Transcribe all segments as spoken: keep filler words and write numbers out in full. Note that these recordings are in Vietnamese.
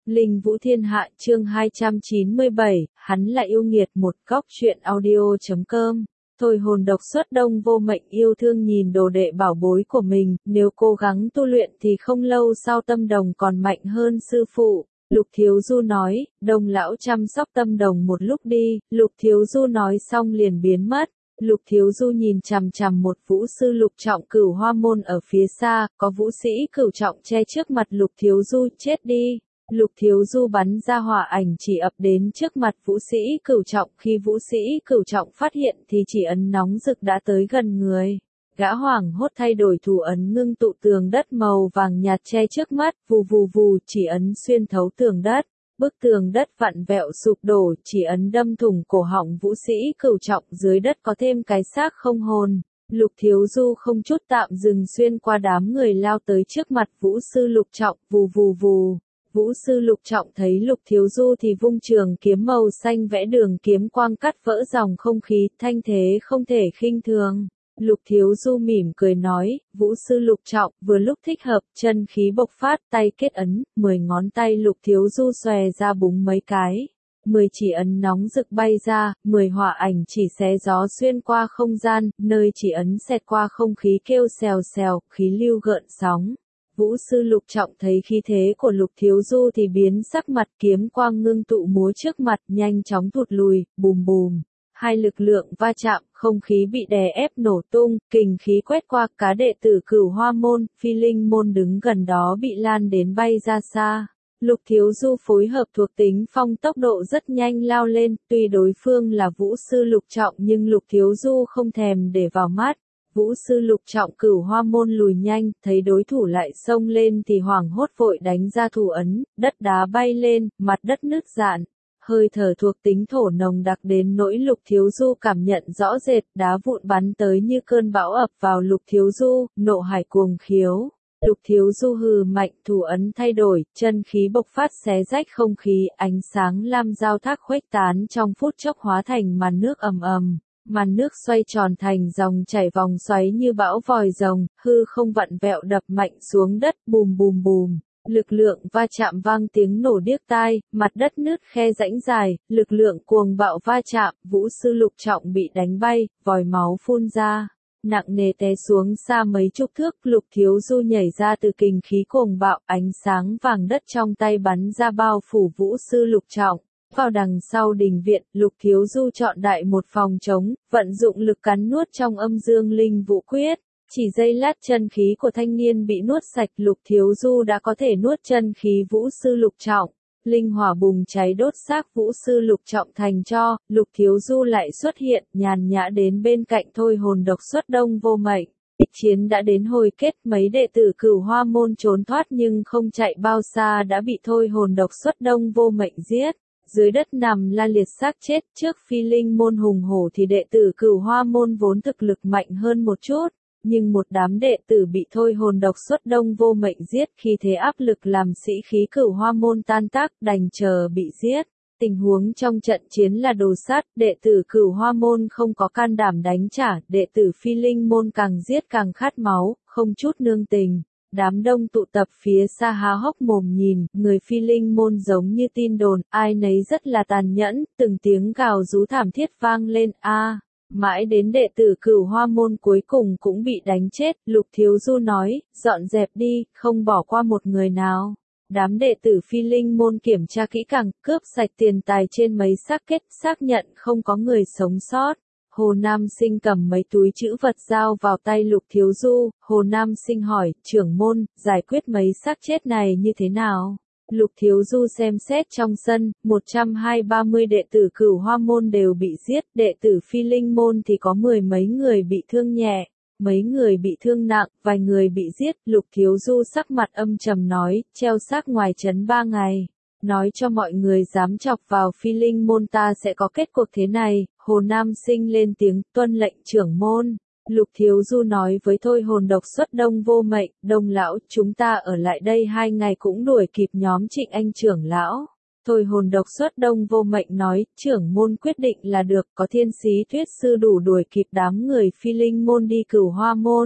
Linh Vũ Thiên Hạ chương hai trăm chín mươi bảy, hắn là yêu nghiệt. Một góc truyện audio chấm com. Thôi hồn độc xuất đông vô mệnh yêu thương nhìn đồ đệ bảo bối của mình, nếu cố gắng tu luyện thì không lâu sau tâm đồng còn mạnh hơn sư phụ. Lục Thiếu Du nói, Đông lão chăm sóc tâm đồng một lúc đi. Lục Thiếu Du nói xong liền biến mất. Lục Thiếu Du nhìn chằm chằm một vũ sư lục trọng cửu hoa môn ở phía xa, có vũ sĩ cửu trọng che trước mặt Lục Thiếu Du, chết đi. Lục Thiếu Du bắn ra hỏa ảnh chỉ ập đến trước mặt vũ sĩ cửu trọng, khi vũ sĩ cửu trọng phát hiện thì chỉ ấn nóng rực đã tới gần người. Gã hoảng hốt thay đổi thủ ấn ngưng tụ tường đất màu vàng nhạt che trước mắt, vù vù vù, chỉ ấn xuyên thấu tường đất. Bức tường đất vặn vẹo sụp đổ, chỉ ấn đâm thủng cổ họng vũ sĩ cửu trọng, dưới đất có thêm cái xác không hồn. Lục Thiếu Du không chút tạm dừng xuyên qua đám người lao tới trước mặt vũ sư lục trọng, vù vù vù. Vũ sư lục trọng thấy Lục Thiếu Du thì vung trường kiếm màu xanh vẽ đường kiếm quang cắt vỡ dòng không khí, thanh thế không thể khinh thường. Lục Thiếu Du mỉm cười nói, vũ sư lục trọng, vừa lúc thích hợp, chân khí bộc phát, tay kết ấn, mười ngón tay Lục Thiếu Du xòe ra búng mấy cái. Mười chỉ ấn nóng rực bay ra, mười hỏa ảnh chỉ xé gió xuyên qua không gian, nơi chỉ ấn xẹt qua không khí kêu xèo xèo, khí lưu gợn sóng. Vũ sư lục trọng thấy khí thế của Lục Thiếu Du thì biến sắc mặt, kiếm quang ngưng tụ múa trước mặt, nhanh chóng thụt lùi, bùm bùm. Hai lực lượng va chạm, không khí bị đè ép nổ tung, kình khí quét qua, cá đệ tử cửu hoa môn, phi linh môn đứng gần đó bị lan đến bay ra xa. Lục Thiếu Du phối hợp thuộc tính phong tốc độ rất nhanh lao lên, tuy đối phương là vũ sư lục trọng nhưng Lục Thiếu Du không thèm để vào mắt. Vũ sư lục trọng cửu hoa môn lùi nhanh, thấy đối thủ lại xông lên thì hoảng hốt vội đánh ra thủ ấn, đất đá bay lên, mặt đất nứt rạn. Hơi thở thuộc tính thổ nồng đặc đến nỗi Lục Thiếu Du cảm nhận rõ rệt, đá vụn bắn tới như cơn bão ập vào Lục Thiếu Du, nộ hải cuồng khiếu. Lục Thiếu Du hừ mạnh, thủ ấn thay đổi, chân khí bộc phát xé rách không khí, ánh sáng lam giao thác khuếch tán trong phút chốc hóa thành màn nước ầm ầm. Màn nước xoay tròn thành dòng chảy vòng xoáy như bão vòi rồng, hư không vặn vẹo đập mạnh xuống đất, bùm bùm bùm. Lực lượng va chạm vang tiếng nổ điếc tai, mặt đất nứt khe rãnh dài, lực lượng cuồng bạo va chạm, vũ sư lục trọng bị đánh bay, vòi máu phun ra, nặng nề té xuống xa mấy chục thước. Lục Thiếu Du nhảy ra từ kình khí cuồng bạo, ánh sáng vàng đất trong tay bắn ra bao phủ vũ sư lục trọng. Vào đằng sau đình viện, Lục Thiếu Du chọn đại một phòng trống, vận dụng lực cắn nuốt trong âm dương linh vũ quyết. Chỉ giây lát chân khí của thanh niên bị nuốt sạch, Lục Thiếu Du đã có thể nuốt chân khí vũ sư lục trọng. Linh hỏa bùng cháy đốt xác vũ sư lục trọng thành tro, Lục Thiếu Du lại xuất hiện, nhàn nhã đến bên cạnh thôi hồn độc xuất đông vô mệnh. Chiến đã đến hồi kết, mấy đệ tử cửu hoa môn trốn thoát nhưng không chạy bao xa đã bị thôi hồn độc xuất đông vô mệnh giết. Dưới đất nằm la liệt xác chết, trước phi linh môn hùng hổ thì đệ tử cửu hoa môn vốn thực lực mạnh hơn một chút, nhưng một đám đệ tử bị thôi hồn độc xuất đông vô mệnh giết, khi thế áp lực làm sĩ khí cửu hoa môn tan tác, đành chờ bị giết. Tình huống trong trận chiến là đồ sát, đệ tử cửu hoa môn không có can đảm đánh trả, đệ tử phi linh môn càng giết càng khát máu, không chút nương tình. Đám đông tụ tập phía xa há hốc mồm nhìn, người phi linh môn giống như tin đồn, ai nấy rất là tàn nhẫn, từng tiếng gào rú thảm thiết vang lên, a. Mãi đến đệ tử cửu hoa môn cuối cùng cũng bị đánh chết, Lục Thiếu Du nói, dọn dẹp đi, không bỏ qua một người nào. Đám đệ tử phi linh môn kiểm tra kỹ càng, cướp sạch tiền tài trên mấy xác kết, xác nhận không có người sống sót. Hồ Nam Sinh cầm mấy túi trữ vật giao vào tay Lục Thiếu Du, Hồ Nam Sinh hỏi, trưởng môn, giải quyết mấy xác chết này như thế nào? Lục Thiếu Du xem xét trong sân, một trăm hai ba mươi đệ tử cửu hoa môn đều bị giết, đệ tử phi linh môn thì có mười mấy người bị thương nhẹ, mấy người bị thương nặng, vài người bị giết. Lục Thiếu Du sắc mặt âm trầm nói, treo xác ngoài trấn ba ngày. Nói cho mọi người dám chọc vào phi linh môn ta sẽ có kết cuộc thế này. Hồ Nam Sinh lên tiếng, tuân lệnh trưởng môn. Lục Thiếu Du nói với thôi hồn độc xuất đông vô mệnh, Đông lão, chúng ta ở lại đây hai ngày cũng đuổi kịp nhóm Trịnh Anh trưởng lão. Thôi hồn độc xuất đông vô mệnh nói, trưởng môn quyết định là được, có thiên sĩ thuyết sư đủ đuổi kịp đám người phi linh môn đi cửu hoa môn.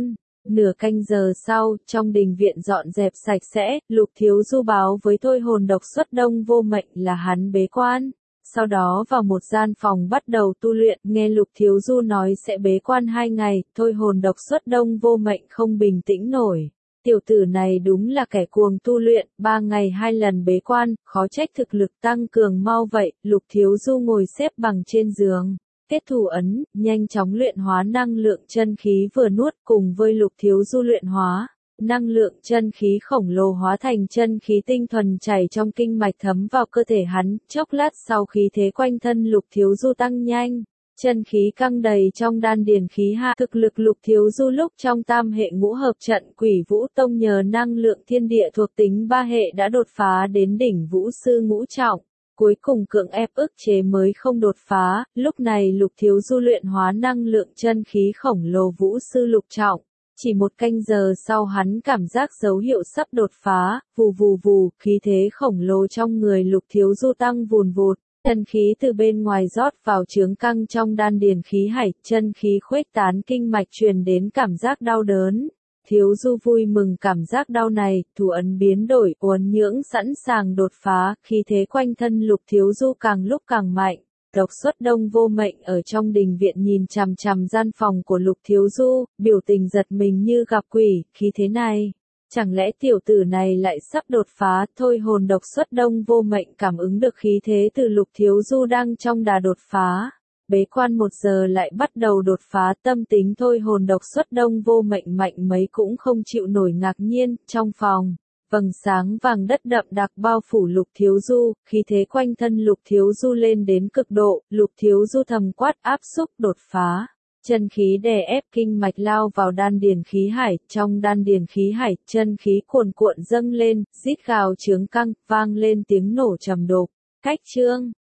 Nửa canh giờ sau, trong đình viện dọn dẹp sạch sẽ, Lục Thiếu Du báo với Thôi Hồn Độc Xuất Đông Vô Mệnh là hắn bế quan. Sau đó vào một gian phòng bắt đầu tu luyện, nghe Lục Thiếu Du nói sẽ bế quan hai ngày, Thôi Hồn Độc Xuất Đông Vô Mệnh không bình tĩnh nổi. Tiểu tử này đúng là kẻ cuồng tu luyện, ba ngày hai lần bế quan, khó trách thực lực tăng cường mau vậy. Lục Thiếu Du ngồi xếp bằng trên giường, kết thủ ấn, nhanh chóng luyện hóa năng lượng chân khí vừa nuốt, cùng với Lục Thiếu Du luyện hóa. Năng lượng chân khí khổng lồ hóa thành chân khí tinh thuần chảy trong kinh mạch thấm vào cơ thể hắn, chốc lát sau khí thế quanh thân Lục Thiếu Du tăng nhanh, chân khí căng đầy trong đan điền khí hạ. Thực lực Lục Thiếu Du lúc trong tam hệ ngũ hợp trận Quỷ Vũ Tông nhờ năng lượng thiên địa thuộc tính ba hệ đã đột phá đến đỉnh Vũ Sư ngũ trọng. Cuối cùng cưỡng ép ức chế mới không đột phá, lúc này Lục Thiếu Du luyện hóa năng lượng chân khí khổng lồ Vũ Sư lục trọng. Chỉ một canh giờ sau hắn cảm giác dấu hiệu sắp đột phá, vù vù vù, khí thế khổng lồ trong người Lục Thiếu Du tăng vùn vụt, chân khí từ bên ngoài rót vào chướng căng trong đan điền khí hải, chân khí khuếch tán kinh mạch truyền đến cảm giác đau đớn. Thiếu Du vui mừng cảm giác đau này, thủ ấn biến đổi, uốn nhưỡng sẵn sàng đột phá, khí thế quanh thân Lục Thiếu Du càng lúc càng mạnh. Độc Xuất Đông Vô Mệnh ở trong đình viện nhìn chằm chằm gian phòng của Lục Thiếu Du, biểu tình giật mình như gặp quỷ, khí thế này. Chẳng lẽ tiểu tử này lại sắp đột phá? Thôi Hồn Độc Xuất Đông Vô Mệnh cảm ứng được khí thế từ Lục Thiếu Du đang trong đà đột phá. Bế quan một giờ lại bắt đầu đột phá, tâm tính Thôi Hồn Độc Xuất Đông Vô Mệnh mạnh mấy cũng không chịu nổi ngạc nhiên. Trong phòng, vầng sáng vàng đất đậm đặc bao phủ Lục Thiếu Du, khí thế quanh thân Lục Thiếu Du lên đến cực độ, Lục Thiếu Du thầm quát áp xúc đột phá. Chân khí đè ép kinh mạch lao vào đan điền khí hải, trong đan điền khí hải, chân khí cuồn cuộn dâng lên, rít gào chướng căng, vang lên tiếng nổ trầm đục. Cách chương